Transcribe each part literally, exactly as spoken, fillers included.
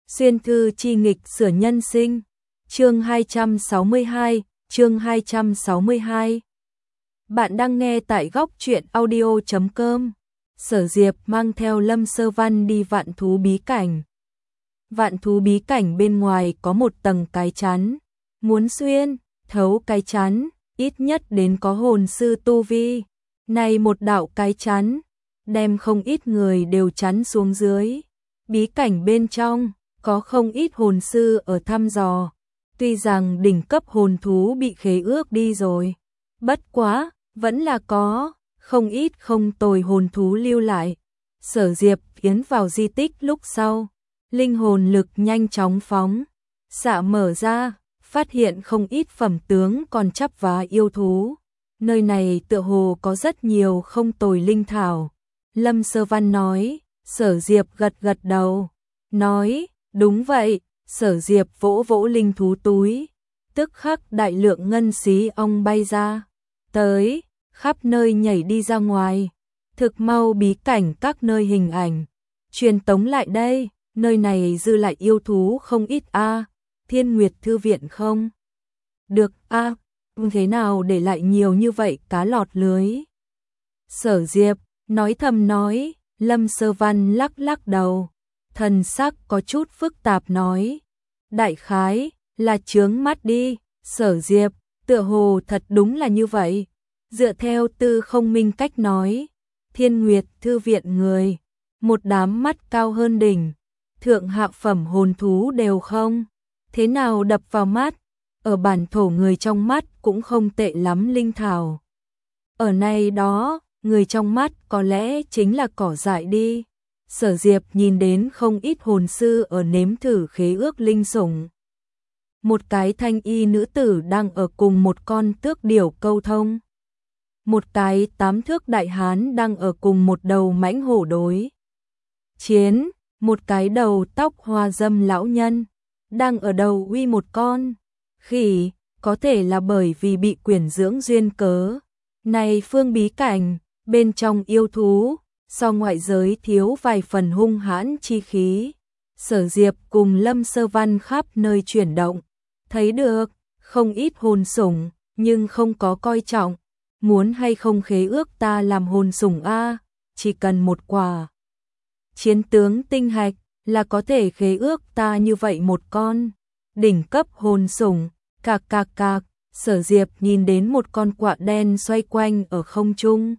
Xuyên thư chi nghịch sửa nhân sinh. Chương hai trăm sáu mươi hai, chương hai trăm sáu mươi hai. Bạn đang nghe tại góc truyện audio chấm com. Sở Diệp mang theo Lâm Sơ Văn đi vạn thú bí cảnh. Vạn thú bí cảnh bên ngoài có một tầng cái chắn, muốn xuyên thấu cái chắn, ít nhất đến có hồn sư tu vi. Này một đạo cái chắn, đem không ít người đều chắn xuống dưới. Bí cảnh bên trong có không ít hồn sư ở thăm dò. Tuy rằng đỉnh cấp hồn thú bị khế ước đi rồi, bất quá vẫn là có không ít không tồi hồn thú lưu lại. Sở Diệp tiến vào di tích lúc sau, linh hồn lực nhanh chóng phóng xạ mở ra, phát hiện không ít phẩm tướng còn chắp vá yêu thú. Nơi này tựa hồ có rất nhiều không tồi linh thảo. Lâm Sơ Văn nói. Sở Diệp gật gật đầu, nói, đúng vậy. Sở Diệp vỗ vỗ linh thú túi, tức khắc đại lượng ngân xí ong bay ra, tới, khắp nơi nhảy đi ra ngoài. Thực mau bí cảnh các nơi hình ảnh truyền tống lại đây, nơi này dư lại yêu thú không ít a. À. Thiên Nguyệt thư viện không? Được a, à, thế nào để lại nhiều như vậy cá lọt lưới? Sở Diệp nói thầm nói. Lâm Sơ Văn lắc lắc đầu, thần sắc có chút phức tạp nói, đại khái là chướng mắt đi. Sở Diệp, tựa hồ thật đúng là như vậy. Dựa theo Tư Không Minh cách nói, Thiên Nguyệt thư viện người, một đám mắt cao hơn đỉnh, thượng hạ phẩm hồn thú đều không thế nào đập vào mắt, ở bản thổ người trong mắt cũng không tệ lắm linh thảo. Ở này đó, người trong mắt có lẽ chính là cỏ dại đi. Sở Diệp nhìn đến không ít hồn sư ở nếm thử khế ước linh sủng. Một cái thanh y nữ tử đang ở cùng một con tước điểu câu thông. Một cái tám thước đại hán đang ở cùng một đầu mãnh hổ đối chiến. Một cái đầu tóc hoa dâm lão nhân đang ở đầu uy một con khỉ, có thể là bởi vì bị quyển dưỡng duyên cớ. Này phương bí cảnh, bên trong yêu thú, so ngoại giới thiếu vài phần hung hãn chi khí. Sở Diệp cùng Lâm Sơ Văn khắp nơi chuyển động, thấy được không ít hồn sủng, nhưng không có coi trọng. Muốn hay không khế ước ta làm hồn sủng a, chỉ cần một quả chiến tướng tinh hạch là có thể khế ước ta như vậy một con đỉnh cấp hồn sủng. Cạc cạc cạc. Sở Diệp nhìn đến một con quạ đen xoay quanh ở không trung.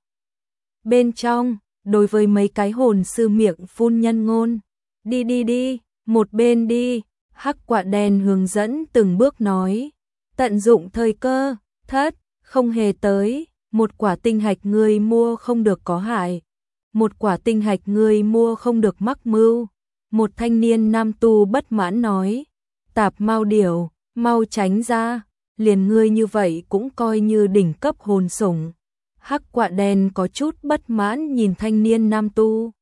Bên trong, đối với mấy cái hồn sư miệng phun nhân ngôn, đi đi đi, một bên đi. Hắc quạ đen hướng dẫn từng bước nói, tận dụng thời cơ, thất, không hề tới. Một quả tinh hạch ngươi mua không được có hại, một quả tinh hạch ngươi mua không được mắc mưu. Một thanh niên nam tu bất mãn nói, tạp mau điểu, mau tránh ra, liền ngươi như vậy cũng coi như đỉnh cấp hồn sủng. Hắc quạ đen có chút bất mãn nhìn thanh niên nam tu,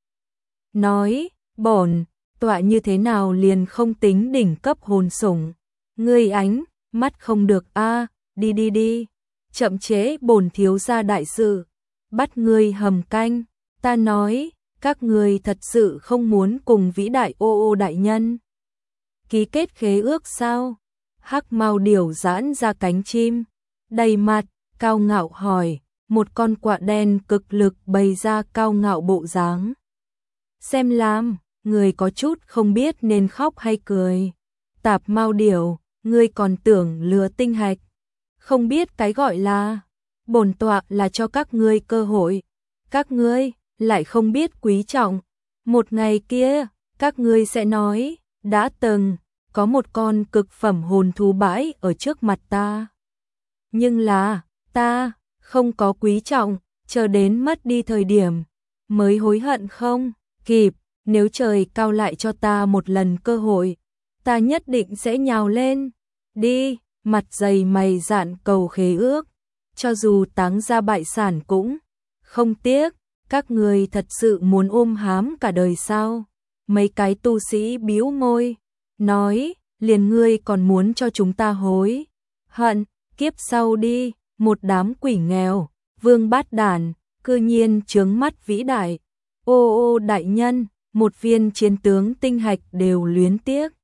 nói, bổn tọa như thế nào liền không tính đỉnh cấp hồn sủng, ngươi ánh mắt không được a, à, đi đi đi, chậm chế bổn thiếu gia đại sự, bắt ngươi hầm canh. Ta nói, các ngươi thật sự không muốn cùng vĩ đại ô ô đại nhân ký kết khế ước sao? Hắc mao điểu giãn ra cánh chim, đầy mặt cao ngạo hỏi. Một con quạ đen cực lực bày ra cao ngạo bộ dáng, xem làm người có chút không biết nên khóc hay cười. Tạp mao điểu, ngươi còn tưởng lừa tinh hạch, không biết cái gọi là bổn tọa là cho các ngươi cơ hội, các ngươi lại không biết quý trọng. Một ngày kia, các ngươi sẽ nói, đã từng có một con cực phẩm hồn thú bãi ở trước mặt ta, nhưng là ta không có quý trọng, chờ đến mất đi thời điểm mới hối hận không kịp. Nếu trời cao lại cho ta một lần cơ hội, ta nhất định sẽ nhào lên đi, mặt dày mày dạn cầu khế ước, cho dù táng ra bại sản cũng không tiếc. Các người thật sự muốn ôm hám cả đời sao? Mấy cái tu sĩ bĩu môi, nói, liền ngươi còn muốn cho chúng ta hối hận kiếp sau đi. Một đám quỷ nghèo, vương bát đản, cư nhiên chướng mắt vĩ đại ô ô đại nhân, một viên chiến tướng tinh hạch đều luyến tiếc.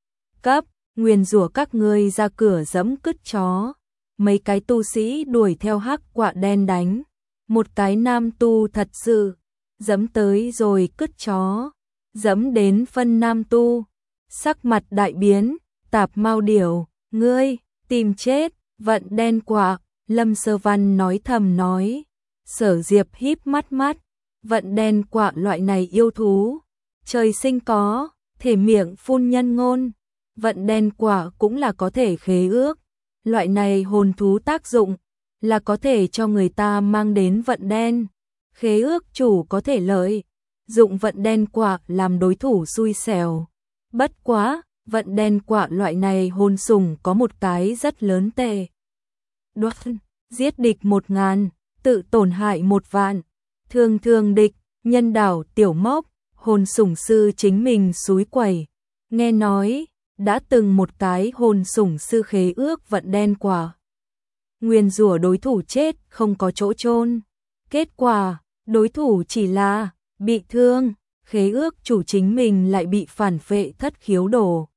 cấp, nguyền rủa các ngươi ra cửa giẫm cứt chó. Mấy cái tu sĩ đuổi theo hắc quạ đen đánh. Một cái nam tu thật sự, giẫm tới rồi cứt chó, giẫm đến phân nam tu, sắc mặt đại biến, tạp mau điểu, ngươi, tìm chết, vận đen quạ, Lâm Sơ Văn nói thầm nói. Sở Diệp híp mắt mắt, vận đen quạ loại này yêu thú, trời sinh có, thể miệng phun nhân ngôn, vận đen quạ cũng là có thể khế ước, loại này hồn thú tác dụng là có thể cho người ta mang đến vận đen, khế ước chủ có thể lợi dụng vận đen quạ làm đối thủ xui xẻo. Bất quá, vận đen quạ loại này hồn sủng có một cái rất lớn tệ. Đoán, giết địch một ngàn, tự tổn hại một vạn, thường thường địch, nhân đảo tiểu mốc, hồn sủng sư chính mình xúi quẩy. Nghe nói, đã từng một cái hồn sủng sư khế ước vận đen quạ. Nguyền rủa đối thủ chết không có chỗ chôn. Kết quả, đối thủ chỉ là bị thương, khế ước chủ chính mình lại bị phản phệ thất khiếu đổ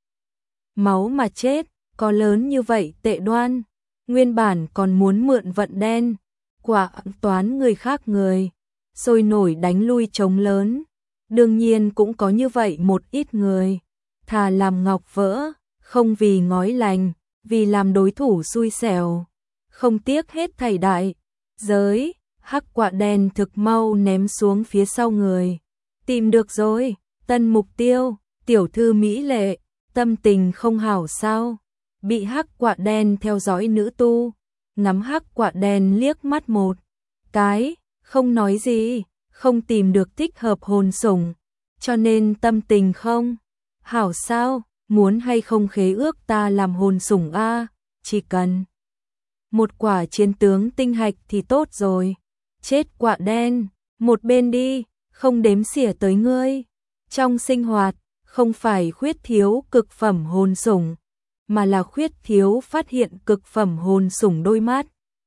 máu mà chết, có lớn như vậy tệ đoan. Nguyên bản còn muốn mượn vận đen quả toán người khác người, sôi nổi đánh lui trống lớn. Đương nhiên cũng có như vậy một ít người, thà làm ngọc vỡ, không vì ngói lành, vì làm đối thủ xui xẻo, không tiếc hết thảy đại giới. Hắc quạ đen thực mau ném xuống phía sau người. Tìm được rồi, tân mục tiêu, tiểu thư mỹ lệ, tâm tình không hảo sao? Bị hắc quạ đen theo dõi nữ tu, ngắm hắc quạ đen liếc mắt một cái, không nói gì, không tìm được thích hợp hồn sủng, cho nên tâm tình không hảo sao? Muốn hay không khế ước ta làm hồn sủng a? Chỉ cần một quả chiến tướng tinh hạch thì tốt rồi. Chết quạ đen, một bên đi, không đếm xỉa tới ngươi. Trong sinh hoạt, không phải khuyết thiếu cực phẩm hồn sủng, mà là khuyết thiếu phát hiện cực phẩm hồn sủng đôi mắt.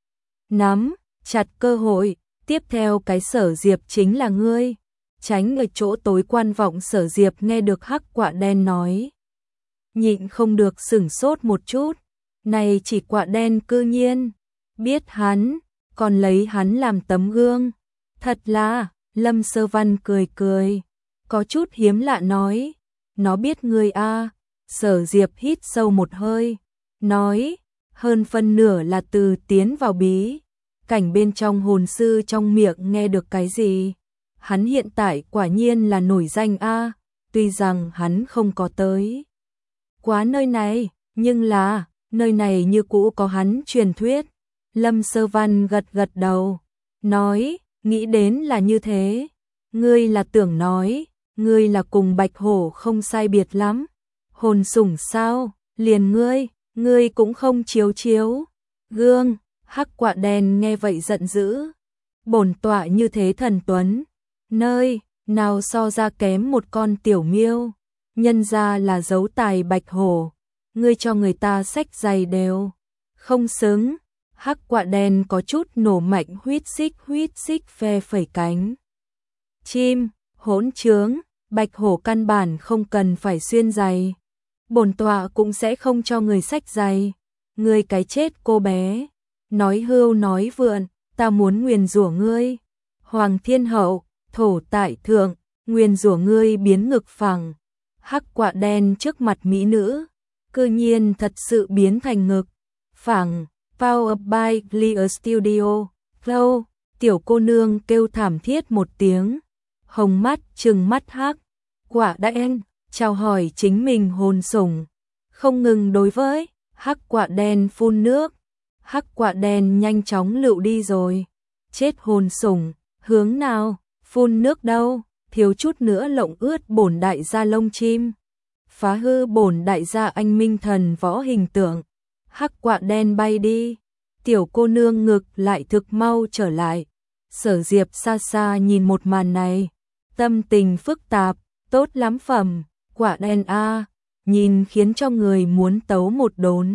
Nắm chặt cơ hội, tiếp theo cái Sở Diệp chính là ngươi. Tránh ở chỗ tối quan vọng Sở Diệp nghe được hắc quạ đen nói. Nhịn không được sửng sốt một chút, này chỉ quạ đen cư nhiên biết hắn, còn lấy hắn làm tấm gương. Thật là, Lâm Sơ Văn cười cười, có chút hiếm lạ nói, nó biết ngươi a. Sở Diệp hít sâu một hơi, nói, hơn phân nửa là từ tiến vào bí cảnh bên trong hồn sư trong miệng nghe được cái gì. Hắn hiện tại quả nhiên là nổi danh a, tuy rằng hắn không có tới quá nơi này, nhưng là, nơi này như cũ có hắn truyền thuyết. Lâm Sơ Văn gật gật đầu, nói, nghĩ đến là như thế. Ngươi là tưởng nói, ngươi là cùng Bạch Hổ không sai biệt lắm. Hồn sủng sao, liền ngươi, ngươi cũng không chiếu chiếu. Gương, hắc quạ đen nghe vậy giận dữ. Bổn tọa như thế thần tuấn, nơi nào so ra kém một con tiểu miêu. Nhân ra là dấu tài Bạch Hổ, ngươi cho người ta xách giày đều không xứng. Hắc quạ đen có chút nổ mạnh huýt xích huýt xích phe phẩy cánh. Chim, hỗn trướng, Bạch Hổ căn bản không cần phải xuyên giày. Bổn tọa cũng sẽ không cho người xách giày. Ngươi cái chết cô bé, nói hưu nói vượn, ta muốn nguyền rủa ngươi. Hoàng Thiên Hậu, thổ tại thượng, nguyền rủa ngươi biến ngực phẳng. Hắc quạ đen trước mặt mỹ nữ, cư nhiên thật sự biến thành ngực phẳng. Power by Clear Studio. Flow, tiểu cô nương kêu thảm thiết một tiếng, hồng mắt trừng mắt hắc quạ đen, chào hỏi chính mình hồn sủng, không ngừng đối với hắc quạ đen phun nước. Hắc quạ đen nhanh chóng lựu đi rồi. Chết hồn sủng, hướng nào, phun nước đâu, thiếu chút nữa lộng ướt bổn đại gia lông chim, phá hư bổn đại gia anh minh thần võ hình tượng. Hắc quạ đen bay đi, tiểu cô nương ngực lại thực mau trở lại. Sở Diệp xa xa nhìn một màn này, tâm tình phức tạp, tốt lắm phẩm, quạ đen a, nhìn khiến cho người muốn tấu một đốn.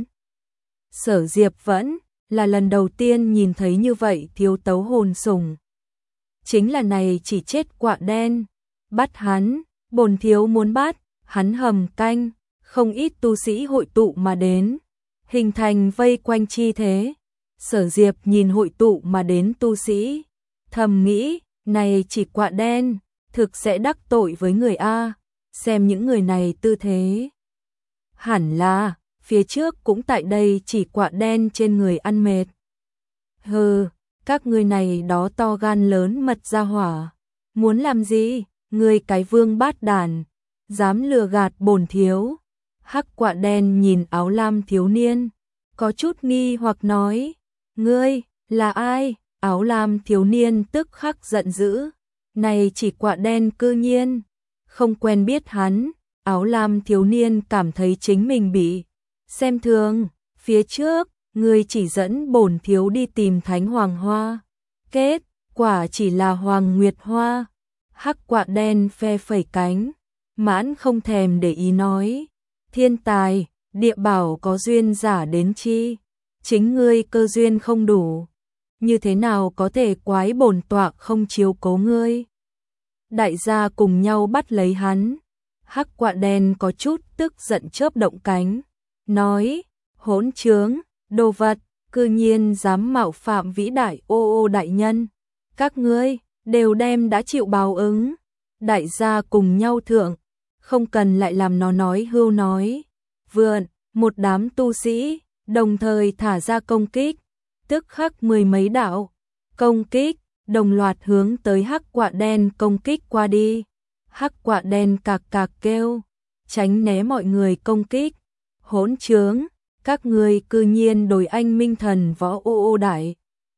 Sở Diệp vẫn là lần đầu tiên nhìn thấy như vậy thiếu tấu hồn sủng. Chính là này chỉ chết quạ đen, bắt hắn, bổn thiếu muốn bắt, hắn hầm canh, không ít tu sĩ hội tụ mà đến, hình thành vây quanh chi thế. Sở Diệp nhìn hội tụ mà đến tu sĩ, thầm nghĩ, này chỉ quạ đen, thực sẽ đắc tội với người A, xem những người này tư thế. Hẳn là, phía trước cũng tại đây chỉ quạ đen trên người ăn mệt. Hừ, các ngươi này đó to gan lớn mật ra hỏa, muốn làm gì, ngươi cái vương bát đàn, dám lừa gạt bổn thiếu. Hắc quạ đen nhìn áo lam thiếu niên, có chút nghi hoặc nói, ngươi, là ai? Áo lam thiếu niên tức khắc giận dữ, này chỉ quạ đen cư nhiên, không quen biết hắn. Áo lam thiếu niên cảm thấy chính mình bị xem thường, phía trước, ngươi chỉ dẫn bổn thiếu đi tìm thánh hoàng hoa, kết quả chỉ là hoàng nguyệt hoa. Hắc quạ đen phe phẩy cánh, mãn không thèm để ý nói, thiên tài, địa bảo có duyên giả đến chi, chính ngươi cơ duyên không đủ, như thế nào có thể quái bổn tọa không chiếu cố ngươi. Đại gia cùng nhau bắt lấy hắn. Hắc quạ đen có chút tức giận chớp động cánh, nói, hỗn trướng, đồ vật, cư nhiên dám mạo phạm vĩ đại ô ô đại nhân, các ngươi đều đem đã chịu báo ứng. Đại gia cùng nhau thượng, không cần lại làm nó nói hưu nói vượn. Một đám tu sĩ đồng thời thả ra công kích, tức khắc mười mấy đạo công kích đồng loạt hướng tới hắc quạ đen công kích qua đi. Hắc quạ đen cạc cạc kêu, tránh né mọi người công kích. Hỗn trướng, các ngươi cư nhiên đổi anh minh thần võ ô ô đại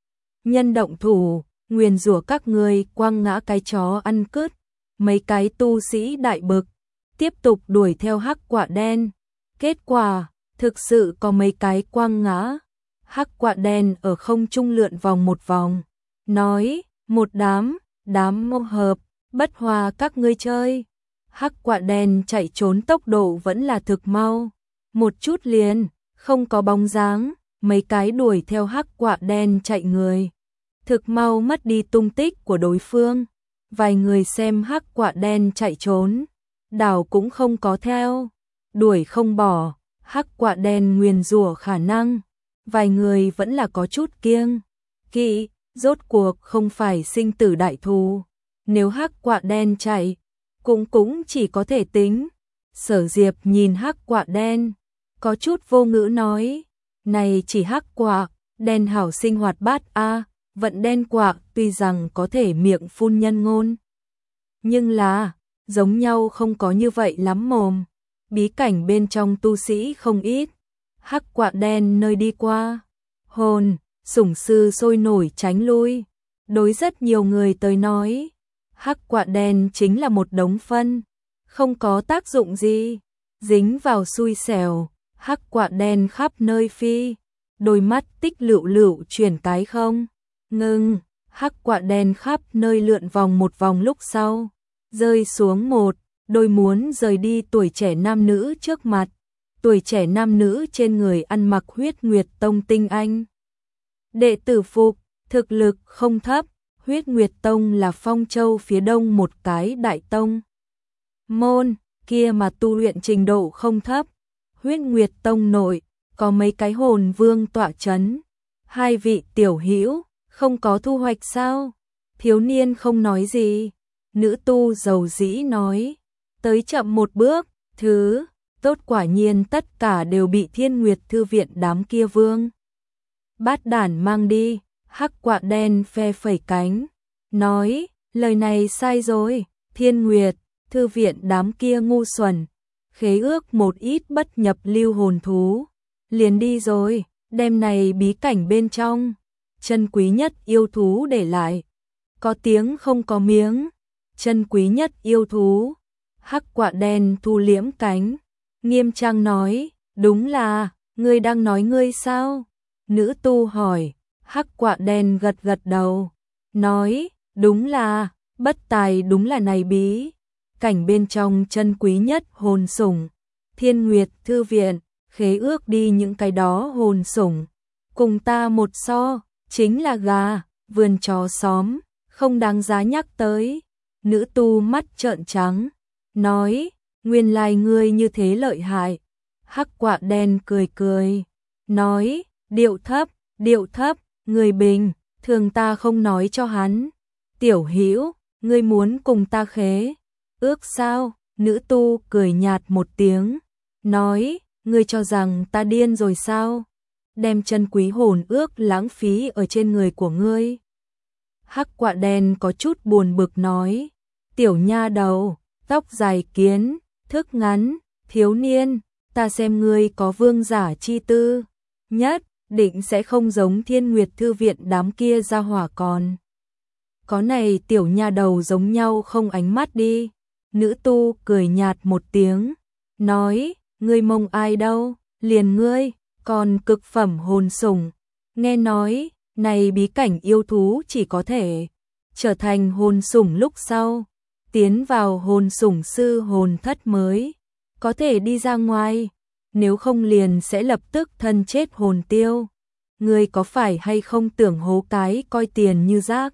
nhân động thủ, nguyền rủa các ngươi quăng ngã cái chó ăn cứt. Mấy cái tu sĩ đại bực tiếp tục đuổi theo hắc quạ đen, kết quả thực sự có mấy cái quăng ngã. Hắc quạ đen ở không trung lượn vòng một vòng, nói, một đám đám mô hợp, bất hòa các ngươi chơi. Hắc quạ đen chạy trốn tốc độ vẫn là thực mau, một chút liền không có bóng dáng. Mấy cái đuổi theo hắc quạ đen chạy người, thực mau mất đi tung tích của đối phương. Vài người xem hắc quạ đen chạy trốn, đảo cũng không có theo, đuổi không bỏ. Hắc quạ đen nguyền rủa khả năng, vài người vẫn là có chút kiêng kỵ, rốt cuộc không phải sinh tử đại thù. Nếu hắc quạ đen chạy, cũng cũng chỉ có thể tính. Sở Diệp nhìn hắc quạ đen, có chút vô ngữ nói, này chỉ hắc quạ đen hảo sinh hoạt bát a, vận đen quạ tuy rằng có thể miệng phun nhân ngôn, nhưng là giống nhau không có như vậy lắm mồm. Bí cảnh bên trong tu sĩ không ít, hắc quạ đen nơi đi qua, hồn sủng sư sôi nổi tránh lui. Đối rất nhiều người tới nói, hắc quạ đen chính là một đống phân, không có tác dụng gì, dính vào xui xẻo. Hắc quạ đen khắp nơi phi, đôi mắt tích lựu lựu chuyển cái không ngừng. Hắc quạ đen khắp nơi lượn vòng một vòng lúc sau, rơi xuống một đôi muốn rời đi tuổi trẻ nam nữ trước mặt. Tuổi trẻ nam nữ trên người ăn mặc Huyết Nguyệt Tông tinh anh đệ tử phục, thực lực không thấp. Huyết Nguyệt Tông là Phong Châu phía đông một cái đại tông môn, kia mà tu luyện trình độ không thấp. Huyết Nguyệt Tông nội có mấy cái hồn vương tọa chấn. Hai vị tiểu hữu không có thu hoạch sao? Thiếu niên không nói gì. Nữ tu dầu dĩ nói, tới chậm một bước, thứ tốt quả nhiên tất cả đều bị Thiên Nguyệt Thư viện đám kia vương bát đản mang đi. Hắc quạ đen phe phẩy cánh, nói, lời này sai rồi. Thiên Nguyệt Thư viện đám kia ngu xuẩn, khế ước một ít bất nhập lưu hồn thú, liền đi rồi, đem này bí cảnh bên trong chân quý nhất yêu thú để lại. Có tiếng không có miếng, chân quý nhất yêu thú. Hắc quạ đen thu liễm cánh, nghiêm trang nói, đúng là, ngươi đang nói ngươi sao? Nữ tu hỏi. Hắc quạ đen gật gật đầu, nói, đúng là, bất tài đúng là này bí cảnh bên trong chân quý nhất hồn sủng. Thiên Nguyệt Thư viện khế ước đi những cái đó hồn sủng, cùng ta một so, chính là gà, vườn chó xóm, không đáng giá nhắc tới. Nữ tu mắt trợn trắng, nói, nguyên lai ngươi như thế lợi hại, Hắc quạ đen cười cười, nói, điệu thấp, điệu thấp, người bình, thường ta không nói cho hắn. Tiểu Hữu, ngươi muốn cùng ta khế ước sao? Nữ tu cười nhạt một tiếng, nói, ngươi cho rằng ta điên rồi sao? Đem chân quý hồn ước lãng phí ở trên người của ngươi. Hắc quạ đen có chút buồn bực nói, tiểu nha đầu, tóc dài kiến, thức ngắn, thiếu niên, ta xem ngươi có vương giả chi tư, nhất định sẽ không giống Thiên Nguyệt Thư viện đám kia ra hỏa còn. Có này tiểu nha đầu giống nhau không ánh mắt đi. Nữ tu cười nhạt một tiếng, nói, ngươi mong ai đâu, liền ngươi, còn cực phẩm hồn sủng. Nghe nói, này bí cảnh yêu thú chỉ có thể trở thành hồn sủng lúc sau, tiến vào hồn sủng sư hồn thất mới, có thể đi ra ngoài, nếu không liền sẽ lập tức thân chết hồn tiêu. Ngươi có phải hay không tưởng hố cái coi tiền như rác?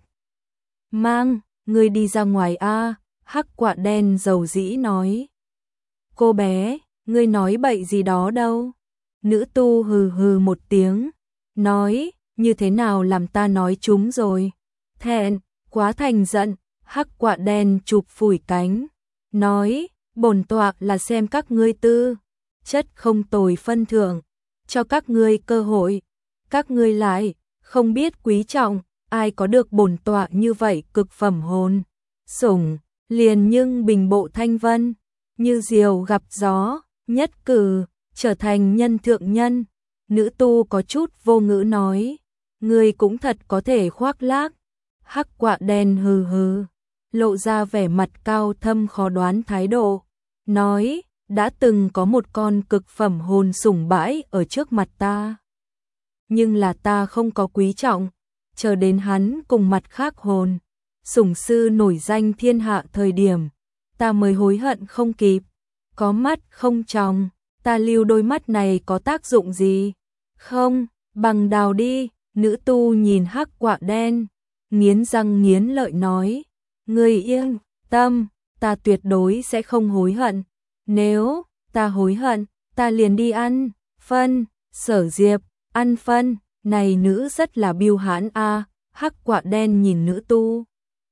Mang, ngươi đi ra ngoài a. Hắc quạ đen dầu dĩ nói. Cô bé, ngươi nói bậy gì đó đâu? Nữ tu hừ hừ một tiếng, nói, như thế nào làm ta nói chúng rồi? Thẹn, quá thành giận. Hắc quạ đen chụp phủi cánh, nói, bổn tọa là xem các ngươi tư chất không tồi phân thưởng, cho các ngươi cơ hội, các ngươi lại không biết quý trọng, ai có được bổn tọa như vậy cực phẩm hồn sủng, liền nhưng bình bộ thanh vân, như diều gặp gió, nhất cử trở thành nhân thượng nhân. Nữ tu có chút vô ngữ nói, ngươi cũng thật có thể khoác lác. Hắc quạ đen hừ hừ, lộ ra vẻ mặt cao thâm khó đoán thái độ, nói, đã từng có một con cực phẩm hồn sủng bãi ở trước mặt ta, nhưng là ta không có quý trọng, chờ đến hắn cùng mặt khác hồn sủng sư nổi danh thiên hạ thời điểm, ta mới hối hận không kịp. Có mắt không tròng, ta lưu đôi mắt này có tác dụng gì? Không, bằng đào đi. Nữ tu nhìn hắc quạ đen, nghiến răng nghiến lợi nói, ngươi yên tâm, ta tuyệt đối sẽ không hối hận. Nếu ta hối hận, ta liền đi ăn phân. Sở Diệp, ăn phân, này nữ rất là biêu hãn a. Hắc quạ đen nhìn nữ tu,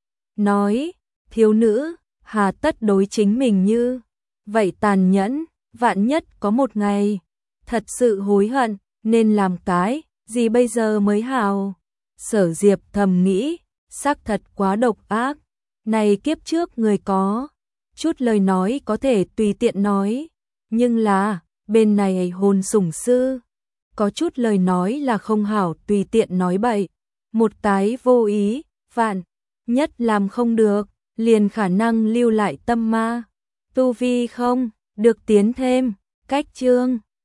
nói, thiếu nữ, hà tất đối chính mình như vậy tàn nhẫn, vạn nhất có một ngày thật sự hối hận, nên làm cái gì bây giờ mới hào? Sở Diệp thầm nghĩ, xác thật quá độc ác, này kiếp trước người có chút lời nói có thể tùy tiện nói, nhưng là bên này hồn sủng sư có chút lời nói là không hảo tùy tiện nói bậy, một cái vô ý, vạn nhất làm không được, liền khả năng lưu lại tâm ma, tu vi không được tiến thêm. Cách chương